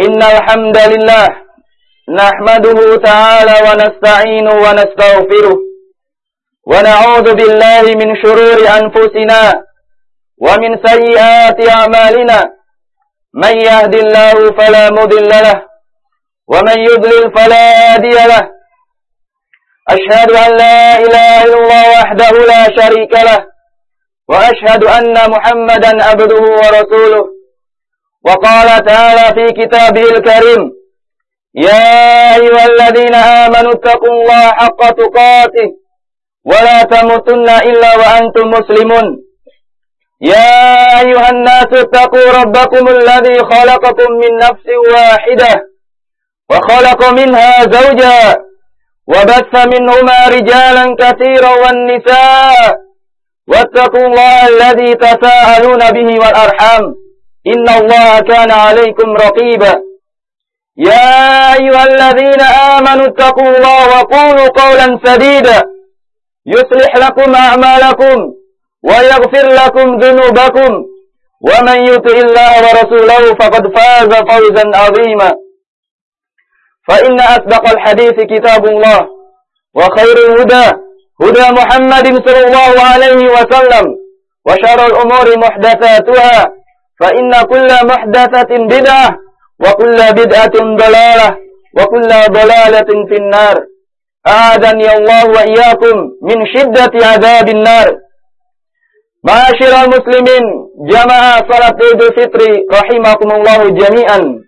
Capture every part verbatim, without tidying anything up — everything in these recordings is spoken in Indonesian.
Innal hamdalillah nahmaduhu ta'ala wa nasta'inu wa nastaghfiruh wa na'udzu billahi min shururi anfusina wa min sayyiati a'malina. Man yahdihillahu fala mudilla lahu wa man yudlil fala hadiya lahu. Ashhadu an la ilaha illallah wahdahu la syarika lahu wa ashhadu anna Muhammadan abduhu wa rasuluh. Wa qala ta'ala fi kitabihil karim, ya ayyuhalladzina amanu taqullaha haqqa tuqatih wa la tamutunna illa wa antum muslimun. Ya ayyuhan nasu taqu rabbakumul ladzi khalaqakum min nafsin wahidah wa khalaqa minha zawjaha wa batha minhuma rijalan katsiran wan nisaa wattaqullaha alladzi tasaaluna bihi wal arham. Inna Allah kana alaikum raqiba. Ya ayyuhalladzina amanu taqullaha wa qulu qawlan sadida yuslih lakum a'malakum wa yaghfir lakum dhunubakum wa man yuti'illaha wa rasulahu faqad faza fawzan 'azima. Fa inna asdaqal hadithi kitabullah wa khairul huda huda Muhammadin sallallahu alaihi wasallam wa syarrul umuri muhdatsatuha fa inna kulla muhdatsatin bid'ah wa kulla bid'atin dalalah wa kulla dalalatin finnar. A'adani Allah wa iyyakum min syiddati adzabin nar. Ma'asyiral muslimin, jamaah salat Idul Fitri rahimakumullah jami'an.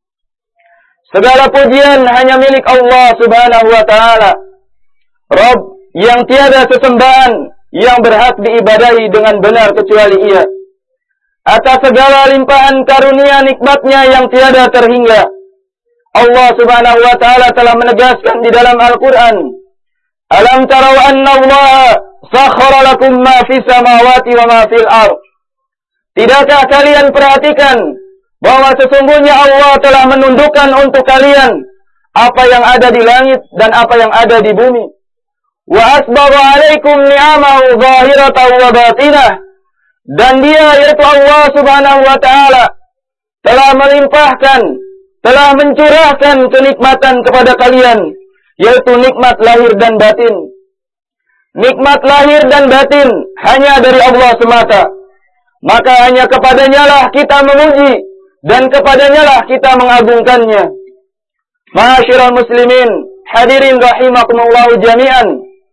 Segala pujian hanya milik Allah Subhanahu wa taala, Rabb yang tiada sesembahan yang berhak diibadahi dengan benar kecuali Ia. Atas segala limpahan karunia nikmatnya yang tiada terhingga, Allah Subhanahu wa taala telah menegaskan di dalam Al-Qur'an, alam tarau anna Allah sakhkhara lakum ma fis samawati wa ma fil ardh. Tidakkah kalian perhatikan bahwa sesungguhnya Allah telah menundukkan untuk kalian apa yang ada di langit dan apa yang ada di bumi. Wa asbagha 'alaikum ni'amahu zahiratan wa batinah. Dan Dia, yaitu Allah Subhanahu wa taala, telah melimpahkan, telah mencurahkan kenikmatan kepada kalian, yaitu nikmat lahir dan batin. Nikmat lahir dan batin hanya dari Allah semata. Maka hanya kepadanya lah kita memuji dan kepadanya lah kita mengagungkannya. Ma'asyiral muslimin, hadirin rahimakumullah jami'an.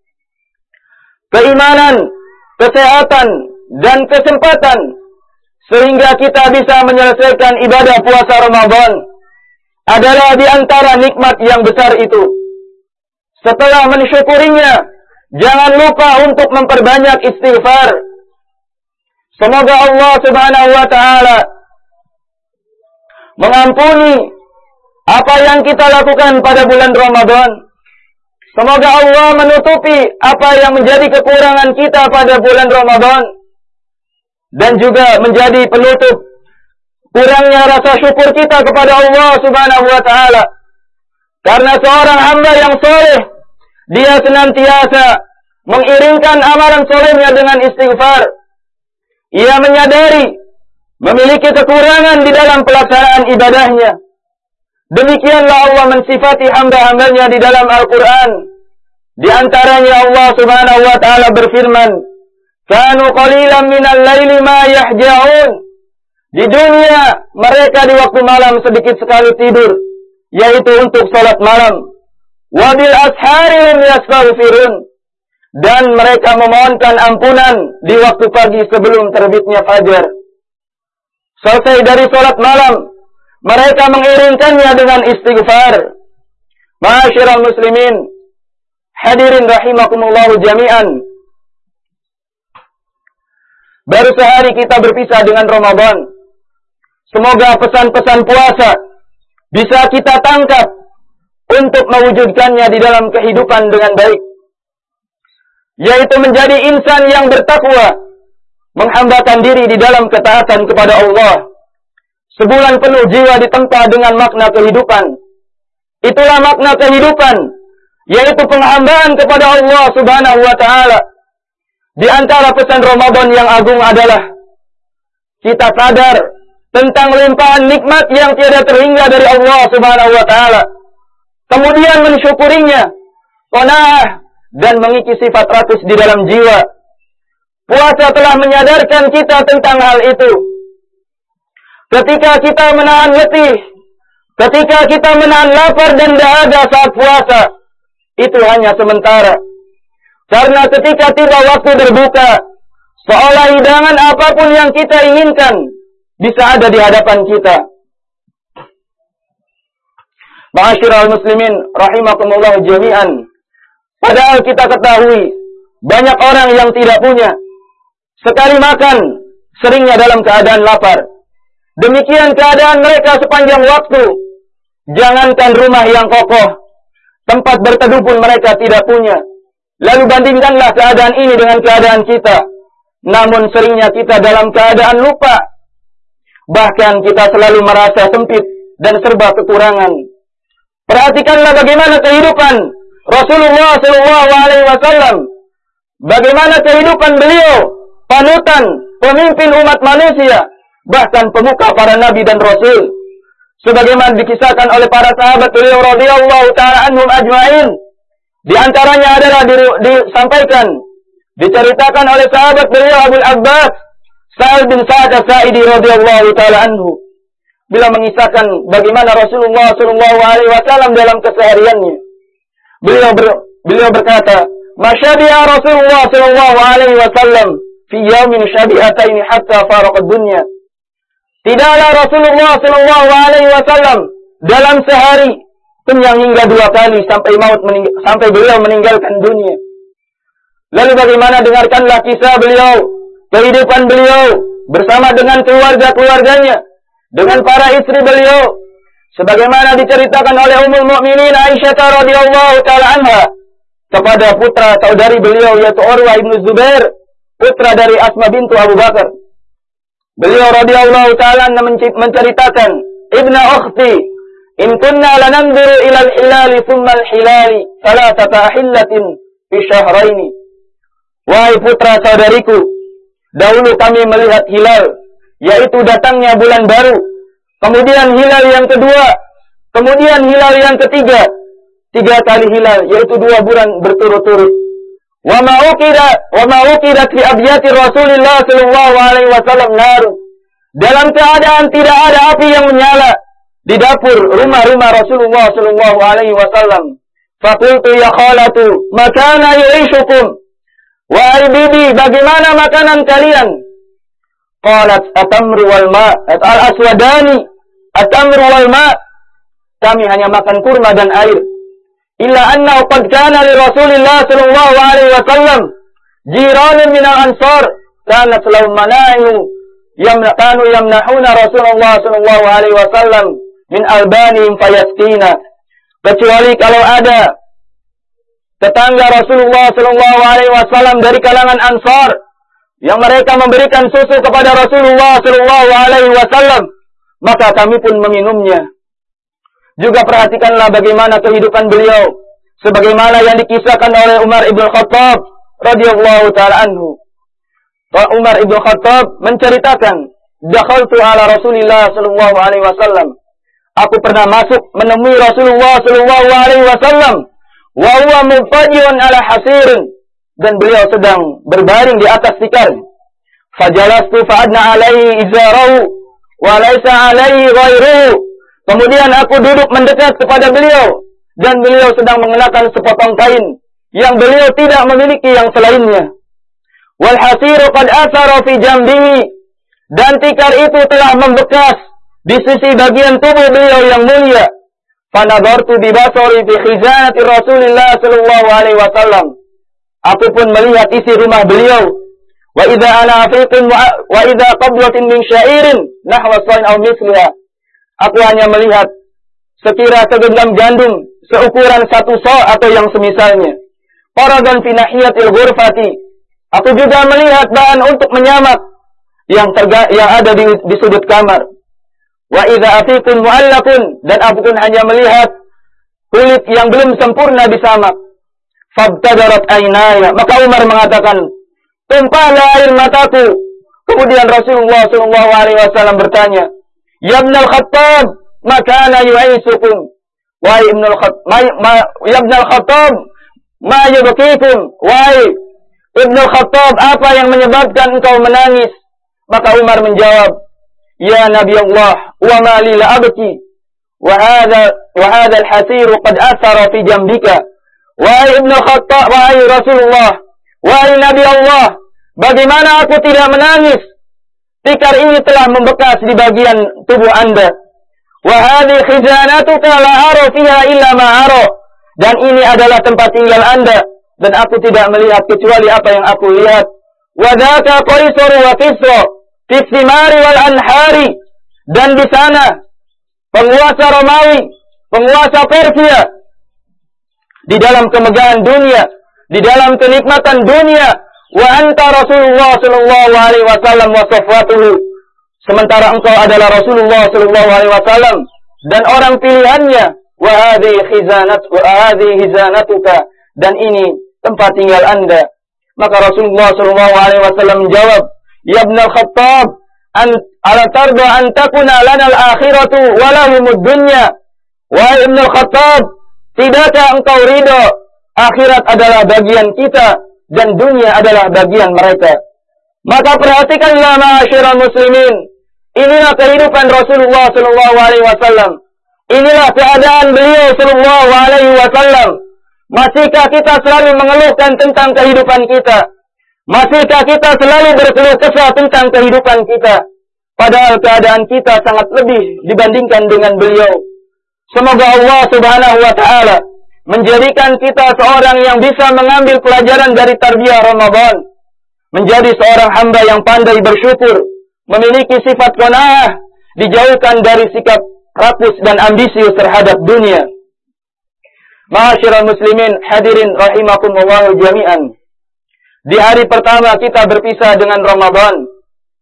Keimanan, kesehatan dan kesempatan sehingga kita bisa menyelesaikan ibadah puasa Ramadan adalah di antara nikmat yang besar itu. Setelah mensyukurinya, jangan lupa untuk memperbanyak istighfar. Semoga Allah Subhanahu wa taala mengampuni apa yang kita lakukan pada bulan Ramadan. Semoga Allah menutupi apa yang menjadi kekurangan kita pada bulan Ramadan. Dan juga menjadi penutup kurangnya rasa syukur kita kepada Allah Subhanahu wa taala. Karena seorang hamba yang soleh, dia senantiasa mengiringkan amalan solehnya dengan istighfar. Ia menyadari memiliki kekurangan di dalam pelaksanaan ibadahnya. Demikianlah Allah mensifati hamba-hambanya di dalam Al-Quran. Di antaranya Allah Subhanahu wa taala berfirman, kanu qalilan minal laili ma yahja'un. Di dunia mereka di waktu malam sedikit sekali tidur, yaitu untuk salat malam. Wa bil ashari hum yastaghfirun. Dan mereka memohonkan ampunan di waktu pagi sebelum terbitnya fajar. Selesai dari salat malam, mereka mengiringkannya dengan istighfar. Ma'asyiral muslimin, hadirin rahimakumullah jami'an. Baru sehari kita berpisah dengan Ramadan. Semoga pesan-pesan puasa bisa kita tangkap untuk mewujudkannya di dalam kehidupan dengan baik. Yaitu menjadi insan yang bertakwa, menghambakan diri di dalam ketaatan kepada Allah. Sebulan penuh jiwa ditempa dengan makna kehidupan. Itulah makna kehidupan, yaitu penghambaan kepada Allah Subhanahu wa taala. Di antara pesan Ramadan yang agung adalah kita sadar tentang limpahan nikmat yang tiada terhingga dari Allah Subhanahu wa taala. Kemudian mensyukurinya, qanaah, dan mengisi sifat rakus di dalam jiwa. Puasa telah menyadarkan kita tentang hal itu. Ketika kita menahan letih, ketika kita menahan lapar dan dahaga saat puasa, itu hanya sementara. Karena ketika tiba waktu berbuka, seolah hidangan apapun yang kita inginkan bisa ada di hadapan kita. Ma'asyiral muslimin rahimakumullah jami'an. Padahal kita ketahui banyak orang yang tidak punya. Sekali makan, seringnya dalam keadaan lapar. Demikian keadaan mereka sepanjang waktu. Jangankan rumah yang kokoh, tempat berteduh pun mereka tidak punya. Lalu bandingkanlah keadaan ini dengan keadaan kita. Namun seringnya kita dalam keadaan lupa. Bahkan kita selalu merasa sempit dan serba kekurangan. Perhatikanlah bagaimana kehidupan Rasulullah shallallahu alaihi wasallam. Bagaimana kehidupan beliau, panutan, pemimpin umat manusia, bahkan pemuka para nabi dan rasul. Sebagaimana dikisahkan oleh para sahabat beliau radhiyallahu taala anhum ajma'in. Di antaranya adalah di, disampaikan, diceritakan oleh sahabat beliau Abu Abbas Sa'ad bin Sa'ad As-Sa'idi radhiyallahu taala anhu. Bila mengisahkan bagaimana Rasulullah shallallahu alaihi wasallam dalam kesehariannya. Beliau ber, beliau berkata, "Masyabiha Rasulullah shallallahu alaihi wasallam fi yaumin syabi'ataini hatta faraqad dunya." Tidaklah Rasulullah shallallahu alaihi wasallam dalam sehari kenyang hingga dua kali sampai maut meninggal, sampai beliau meninggalkan dunia. Lalu bagaimana, dengarkanlah kisah beliau, kehidupan beliau bersama dengan keluarga-keluarganya, dengan para istri beliau, sebagaimana diceritakan oleh Ummul Mukminin Aisyah radhiyallahu taala anha kepada putra saudari beliau yaitu Urwah bin Zubair, putra dari Asma bintu Abu Bakar. Beliau radhiyallahu taala menceritakan, "Ibna ukhti, in kunna lananzuru ila al-hilali thumma al-hilali thalathata ahillatin fi syahraini." Wahai putra saudariku, dahulu kami melihat hilal, yaitu datangnya bulan baru, kemudian hilal yang kedua, kemudian hilal yang ketiga, tiga kali hilal, yaitu dua bulan berturut-turut. Wa ma uqida wa ma uqidat fi abyati Rasulillah sallallahu alaihi wasallam nar. Dalam keadaan tidak ada api yang menyala di dapur rumah-rumah Rasulullah sallallahu alaihi wasallam. Faqultu ya khalatu, makana yu'ishukum? Wahai bibi, bagaimana makanan kalian? Qalat atamru wal ma, al-aswadani, atamru wal ma. Kami hanya makan kurma dan air. Illa anna qad kana li Rasulillah sallallahu alaihi wasallam jiranun min al-ansar kanat lahum mana'ihu yamna'u yamna'una Rasulullah sallallahu alaihi wasallam min albanihim fayasqina. Kecuali kalau ada tetangga Rasulullah sallallahu alaihi wasallam dari kalangan Ansar yang mereka memberikan susu kepada Rasulullah sallallahu alaihi wasallam, maka kami pun meminumnya. Juga perhatikanlah bagaimana kehidupan beliau, sebagaimana yang dikisahkan oleh Umar ibn Khattab radhiyallahu taala anhu. Umar ibn Khattab menceritakan, "Dakhaltu ala Rasulillah sallallahu alaihi wasallam." Aku pernah masuk menemui Rasulullah sallallahu alaihi wasallam, wa huwa mufajjirun ala hasirin, dan beliau sedang berbaring di atas tikar. Fajalastu fa'adna alaihi izarahu wa laysa alaihi ghairuhu. Kemudian aku duduk mendekat kepada beliau, dan beliau sedang mengenakan sepotong kain yang beliau tidak memiliki yang selainnya. Wal hasiru qad athara fi jambihi, dan tikar itu telah membekas di sisi bagian tubuh beliau yang mulia. Fanadartu bi basari fi khizanati Rasulillah sallallahu alaihi wasallam. Aku pun melihat isi rumah beliau. Wa idza ana afiqun wa idza qablatin min syairin nahwa sain aw mithliha. Aku hanya melihat sekira segenggam gandum seukuran satu sa' atau yang semisalnya. Qaradan fi nahiyatil ghurfati. Aku juga melihat bahan untuk menyamak yang terga- yang ada di, di sudut kamar. Wa idza afiqun mu'allaqun, dan aku pun hanya melihat kulit yang belum sempurna disamak. Fabtadarat aynaya. Maka Umar mengatakan, "Tumpahlah air mataku." Kemudian Rasulullah sallallahu alaihi wasallam bertanya, Ya Ibn al-Khattab, makana yu'isukum. Wahai Ibn al-Khattab, ma, ma, ya Ibn al-Khattab, ma yubkikum. Wahai Ibn al-Khattab, apa yang menyebabkan engkau menangis? Maka Umar menjawab, ya Nabi Allah, wa ma li la abki, wa hadha wa hadha al-hasir qad athara fi jambika. Wahai Ibn al-Khattab, wahai Rasulullah, wahai Nabi Allah, bagaimana aku tidak menangis? Tikar ini telah membekas di bagian tubuh Anda. Wa hadhi khizanatuka la ara fiha illa ma ara. Dan ini adalah tempat tinggal Anda, dan aku tidak melihat kecuali apa yang aku lihat. Wa dzaka qaisar wa kisra fi thimari wal anhari. Dan di sana penguasa Romawi, penguasa Persia, di dalam kemegahan dunia, di dalam kenikmatan dunia. Wa anta Rasulullah sallallahu alaihi wasallam wa safwatuhu. Sementara engkau adalah Rasulullah sallallahu alaihi wasallam dan orang pilihannya. Wa hadhihi khizanat wa hadhihi hizanatuka, dan ini tempat tinggal Anda. Maka Rasulullah sallallahu alaihi wasallam menjawab, ya Ibn al-Khattab, an ala tarda an takuna lana al-akhiratu wa lahumud dunya. Wa Ibn al-Khattab, tidakkah engkau ridha akhirat adalah bagian kita dan dunia adalah bagian mereka? Maka perhatikanlah ma'asyiral muslimin, inilah kehidupan Rasulullah sallallahu alaihi wasallam. Inilah keadaan beliau sallallahu alaihi wasallam. Masihkah kita selalu mengeluhkan tentang kehidupan kita? Masihkah kita selalu berkeluh kesah tentang kehidupan kita? Padahal keadaan kita sangat lebih dibandingkan dengan beliau. Semoga Allah Subhanahu wa taala menjadikan kita seorang yang bisa mengambil pelajaran dari tarbiyah Ramadan. Menjadi seorang hamba yang pandai bersyukur, memiliki sifat qanaah, dijauhkan dari sikap rakus dan ambisius terhadap dunia. Ma'asyiral muslimin, hadirin rahimakumullah jami'an. Di hari pertama kita berpisah dengan Ramadan,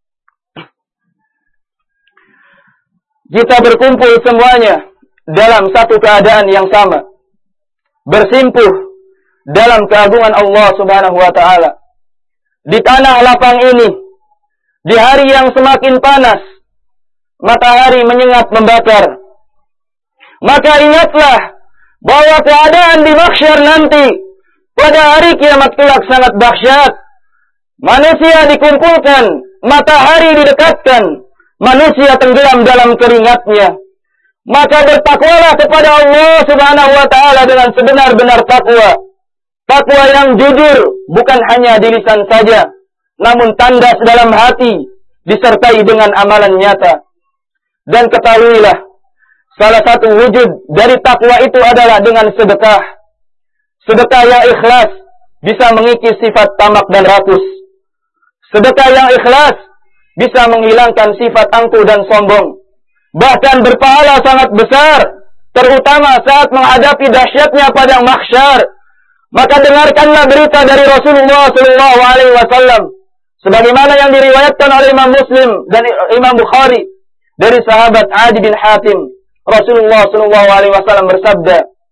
kita berkumpul semuanya dalam satu keadaan yang sama, bersimpuh dalam keagungan Allah Subhanahu wa taala. Di tanah lapang ini, di hari yang semakin panas, matahari menyengat membakar. Maka ingatlah bahwa keadaan di mahsyar nanti pada hari kiamat kelak sangat dahsyat. Manusia dikumpulkan, matahari didekatkan, manusia tenggelam dalam keringatnya. Maka bertakwalah kepada Allah Subhanahu wa taala dengan sebenar-benar takwa. Takwa yang jujur, bukan hanya di lisan saja, namun tandas dalam hati, disertai dengan amalan nyata. Dan ketahuilah, salah satu wujud dari takwa itu adalah dengan sedekah. Sedekah yang ikhlas bisa mengikis sifat tamak dan rakus. Sedekah yang ikhlas bisa menghilangkan sifat angkuh dan sombong. Bahkan berpahala sangat besar, terutama saat menghadapi dahsyatnya padang mahsyar. Maka dengarkanlah berita dari Rasulullah sallallahu alaihi wasallam, sebagaimana yang diriwayatkan oleh Imam Muslim dan Imam Bukhari dari sahabat Adi bin Hatim. Rasulullah sallallahu alaihi wasallam bersabda,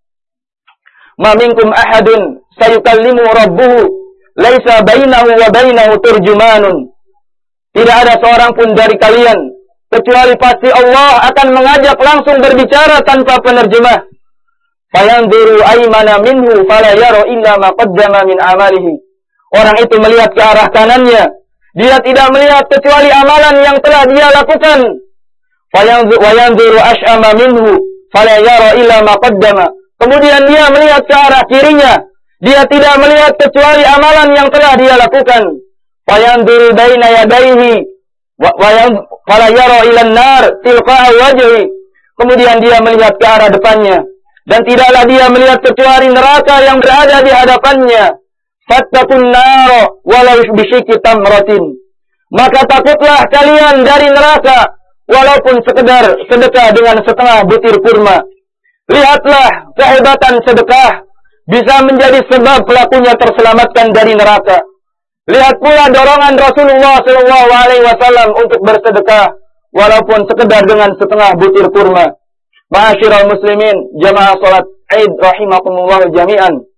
"Ma minkum ahadun sayukallimu rabbuhu laisa bainahu wa bainahu turjumanun." Tidak ada seorang pun dari kalian kecuali pasti Allah akan mengajak langsung berbicara tanpa penerjemah. Fayanzuru aymana minhu fala yara illa ma qaddama min amalihi. Orang itu melihat ke arah kanannya, dia tidak melihat kecuali amalan yang telah dia lakukan. Fayanzuru ash'ama minhu fala yara illa ma qaddama. Kemudian dia melihat ke arah kirinya, dia tidak melihat kecuali amalan yang telah dia lakukan. Fayanzuru baina yadayhi wa fala yara ila an-nar tilqa'a wajhi. Kemudian dia melihat ke arah depannya, dan tidaklah dia melihat kecuali neraka yang berada di hadapannya. Fattaqun nar walau bisyikki tamratin. Maka takutlah kalian dari neraka, walaupun sekedar sedekah dengan setengah butir kurma. Lihatlah kehebatan sedekah bisa menjadi sebab pelakunya terselamatkan dari neraka. Lihat pula dorongan Rasulullah sallallahu alaihi wasallam untuk bersedekah, walaupun sekedar dengan setengah butir kurma. Ma'asyiral muslimin, jamaah salat Id rahimakumullah jami'an.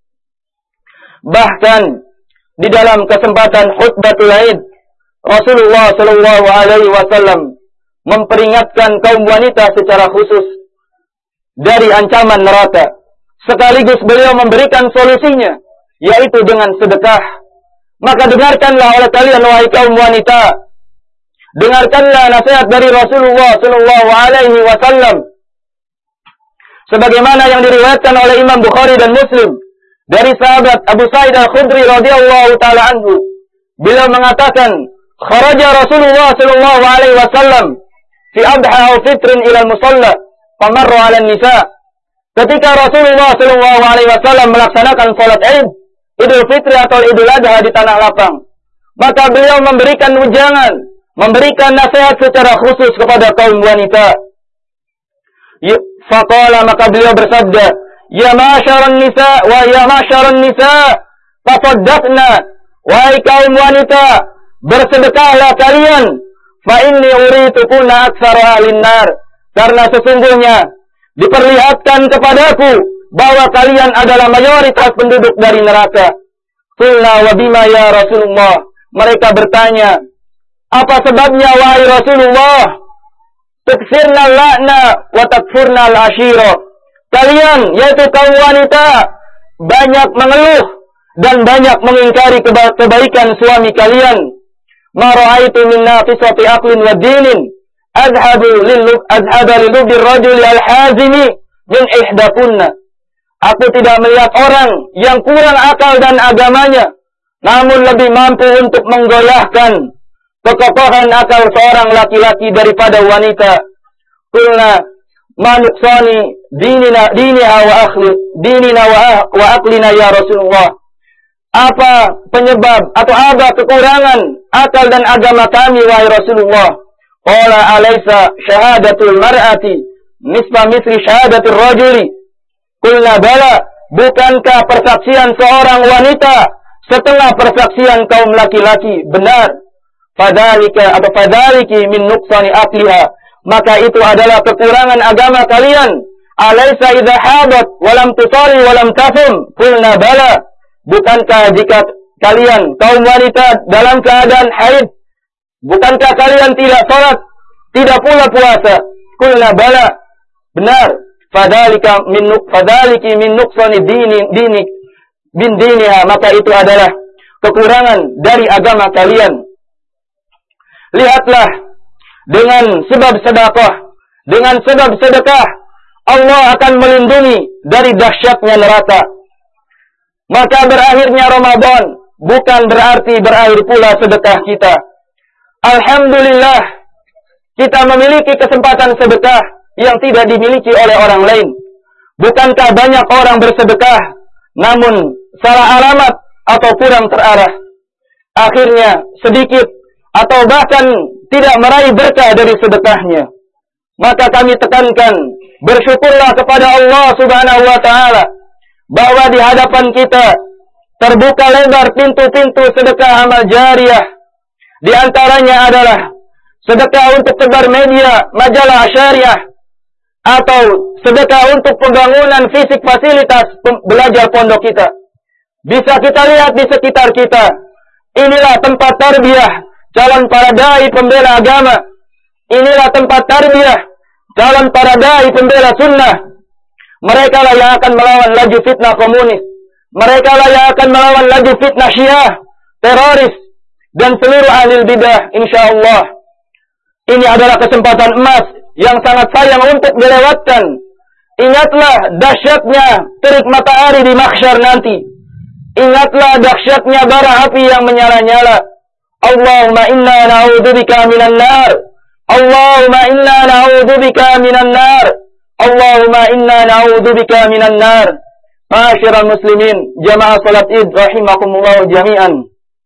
Bahkan di dalam kesempatan khutbatul Id, Rasulullah sallallahu alaihi wasallam memperingatkan kaum wanita secara khusus dari ancaman neraka. Sekaligus beliau memberikan solusinya, yaitu dengan sedekah. Maka dengarkanlah oleh kalian wahai kaum wanita, dengarkanlah nasihat dari Rasulullah Shallallahu Alaihi Wasallam, sebagaimana yang diriwayatkan oleh Imam Bukhari dan Muslim dari sahabat Abu Sa'id Al-Khudri radhiyallahu taala anhu. Beliau mengatakan, kharaja Rasulullah Shallallahu Alaihi Wasallam fi adha aw fitrin ila al-musalla, famarra 'ala an-nisa. Ketika Rasulullah Shallallahu Alaihi Wasallam melaksanakan salat Id, Idul Fitri atau Idul Adha di tanah lapang, maka beliau memberikan ujangan, memberikan nasihat secara khusus kepada kaum wanita. Faqala, maka beliau bersabda, ya ma'syaran nisa wa ya ma'syaran nisa, tasaddaqna, wahai kaum wanita, bersedekahlah kalian, fa inni uritukuna aktsara ahlin nar, karena sesungguhnya diperlihatkan kepadaku bahwa kalian adalah mayoritas penduduk dari neraka. Qulna wa bima ya Rasulullah, mereka bertanya, apa sebabnya wahai Rasulullah? Tuksirna la'na wa takfurna al-ashira, kalian yaitu kaum wanita banyak mengeluh dan banyak mengingkari keba kebaikan suami kalian. Ma ra'aitu min naqisati aqlin wa dinin adhabu lil adhaba lil rajuli al-hazimi min ihdakunna. Aku tidak melihat orang yang kurang akal dan agamanya, namun lebih mampu untuk menggoyahkan kekokohan akal seorang laki-laki daripada wanita. Qulna manuksani dinina diniha wa akhli dinina wa, wa aklina ya Rasulullah. Apa penyebab atau apa kekurangan akal dan agama kami wahai Rasulullah? Qala alaysa syahadatul mar'ati nisfa misli syahadatir rajuli. Qulna bala, bukankah persaksian seorang wanita setengah persaksian kaum laki-laki? Benar. Fadhalika atau fadhaliki min nuqsani aqliha, maka itu adalah kekurangan agama kalian. Alaysa idza hadat wa lam tusalli wa lam tasum? Qulna bala, bukankah jika kalian kaum wanita dalam keadaan haid, bukankah kalian tidak salat, tidak pula puasa? Qulna bala, benar. Fadhalika min fadhaliki min nuqsani dini dini bin diniha, maka itu adalah kekurangan dari agama kalian. Lihatlah, dengan sebab sedekah, dengan sebab sedekah, Allah akan melindungi dari dahsyatnya neraka. Maka berakhirnya Ramadan bukan berarti berakhir pula sedekah kita. Alhamdulillah, kita memiliki kesempatan sedekah yang tidak dimiliki oleh orang lain. Bukankah banyak orang bersedekah namun salah alamat atau kurang terarah, akhirnya sedikit atau bahkan tidak meraih berkah dari sedekahnya. Maka kami tekankan, bersyukurlah kepada Allah Subhanahu wa taala bahwa di hadapan kita terbuka lebar pintu-pintu sedekah amal jariah. Di antaranya adalah sedekah untuk tebar media majalah syariah, atau sedekah untuk pembangunan fisik fasilitas belajar pondok kita. Bisa kita lihat di sekitar kita, inilah tempat tarbiyah calon para dai pembela agama. Inilah tempat tarbiyah calon para dai pembela sunnah. Mereka lah yang akan melawan laju fitnah komunis. Mereka lah yang akan melawan laju fitnah syiah, teroris, dan seluruh ahli bidah, insyaallah. Ini adalah kesempatan emas yang sangat sayang untuk dilewatkan. Ingatlah dahsyatnya terik matahari di mahsyar nanti. Ingatlah dahsyatnya bara api yang menyala-nyala. Allahumma inna na'udzubika minan nar. Allahumma inna na'udzubika minan nar. Allahumma inna na'udzubika minan nar. Ma'asyiral muslimin, jamaah salat Id rahimakumullah jami'an.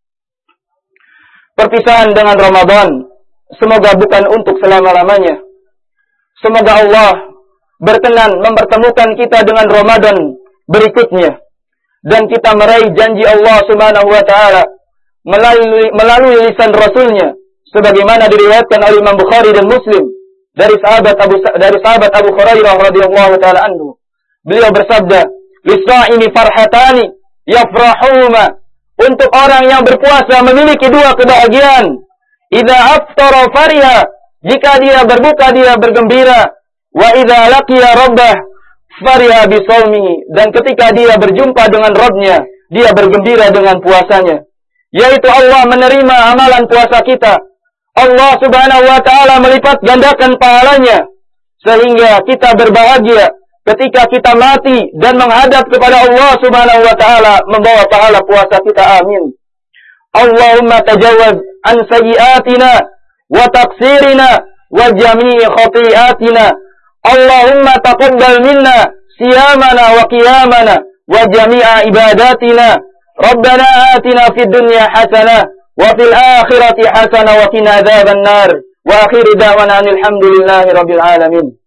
Perpisahan dengan Ramadan semoga bukan untuk selama-lamanya. Semoga Allah berkenan mempertemukan kita dengan Ramadan berikutnya, dan kita meraih janji Allah Subhanahu wa taala melalui melalui lisan Rasulnya, sebagaimana diriwayatkan oleh Imam Bukhari dan Muslim dari sahabat Abu dari sahabat Abu Hurairah radhiyallahu taala anhu. Beliau bersabda, "Lis-sha'imi farhatani yafrahuma." Untuk orang yang berpuasa memiliki dua kebahagiaan. Idza aftara fariha Jika dia berbuka, dia bergembira. Wa idza laqiya rabbah fariha bisawmihi. Dan ketika dia berjumpa dengan Rabb-nya, dia bergembira dengan puasanya. Yaitu Allah menerima amalan puasa kita. Allah subhanahu wa ta'ala melipat gandakan pahalanya. Sehingga kita berbahagia ketika kita mati dan menghadap kepada Allah subhanahu wa ta'ala membawa pahala puasa kita. Amin. Allahumma tajawaz an sayyiatina wa taqsirina wa jami'i khati'atina. Allahumma taqabbal minna siyamana wa qiyamana wa jami'a ibadatina. Rabbana atina fid dunya hasanah wa fil akhirati hasanah wa qina adzaban nar. Wa akhiru da'wana alhamdulillahi rabbil alamin.